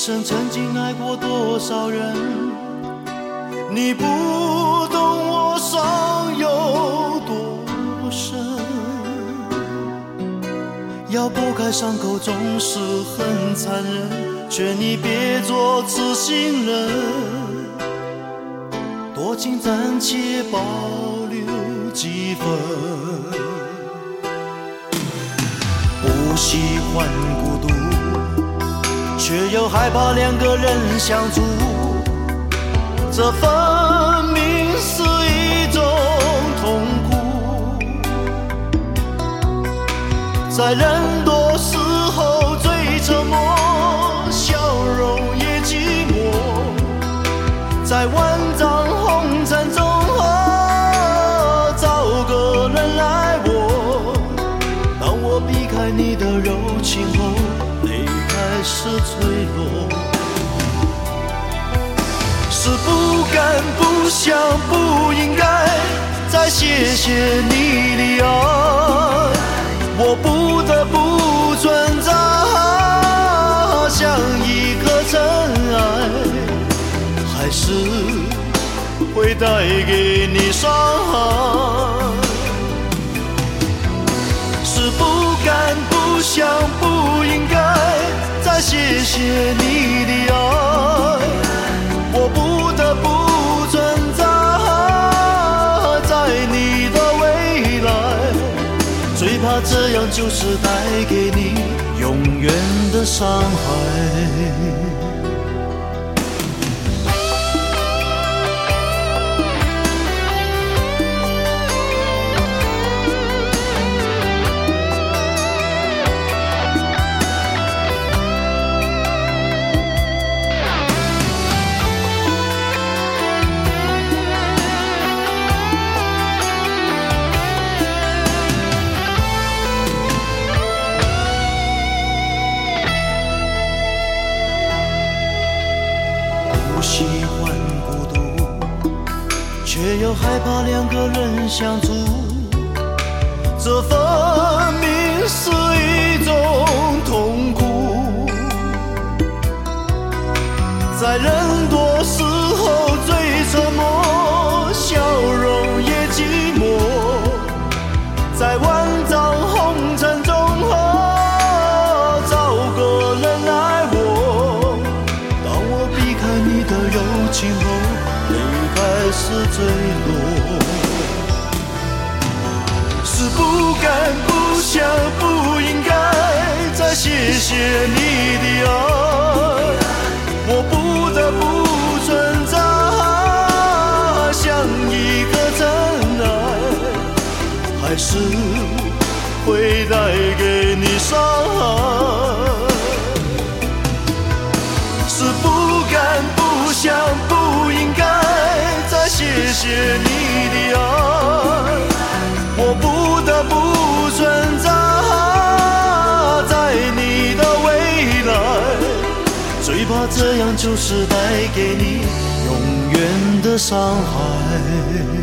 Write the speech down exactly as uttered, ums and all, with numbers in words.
生曾经爱过多少人，你不懂我伤有多深。要剥开伤口总是很残忍，劝你别做痴心人，多情暂且保留几分。不喜欢孤独，却又害怕两个人相处，这分明是一种痛苦。在人多时候最沉默，笑容也寂寞，在万丈红尘中找个人来握。当我避开你的柔情后，泪开始坠落，是不敢不想不应该再谢谢你的爱，我不得不存在，像一颗尘埃，还是会带给你伤害。是不敢不想不应该再谢谢你的爱，我不得不存在在你的未来，最怕这样就是带给你永远的伤害。不喜欢孤独，却又害怕两个人相处，这分明是一种痛苦。在人多时候最沉默，笑容也寂寞，在万丈红尘中找个人来握。当我避开你的柔情后，泪开始坠落，是不敢不想不应该再谢谢你的爱，我不得不存在，像一颗尘埃，还是会带给你伤害。是不敢不想不应该再谢谢你的爱，我不得不存在在你的未来，最怕这样就是带给你永远的伤害。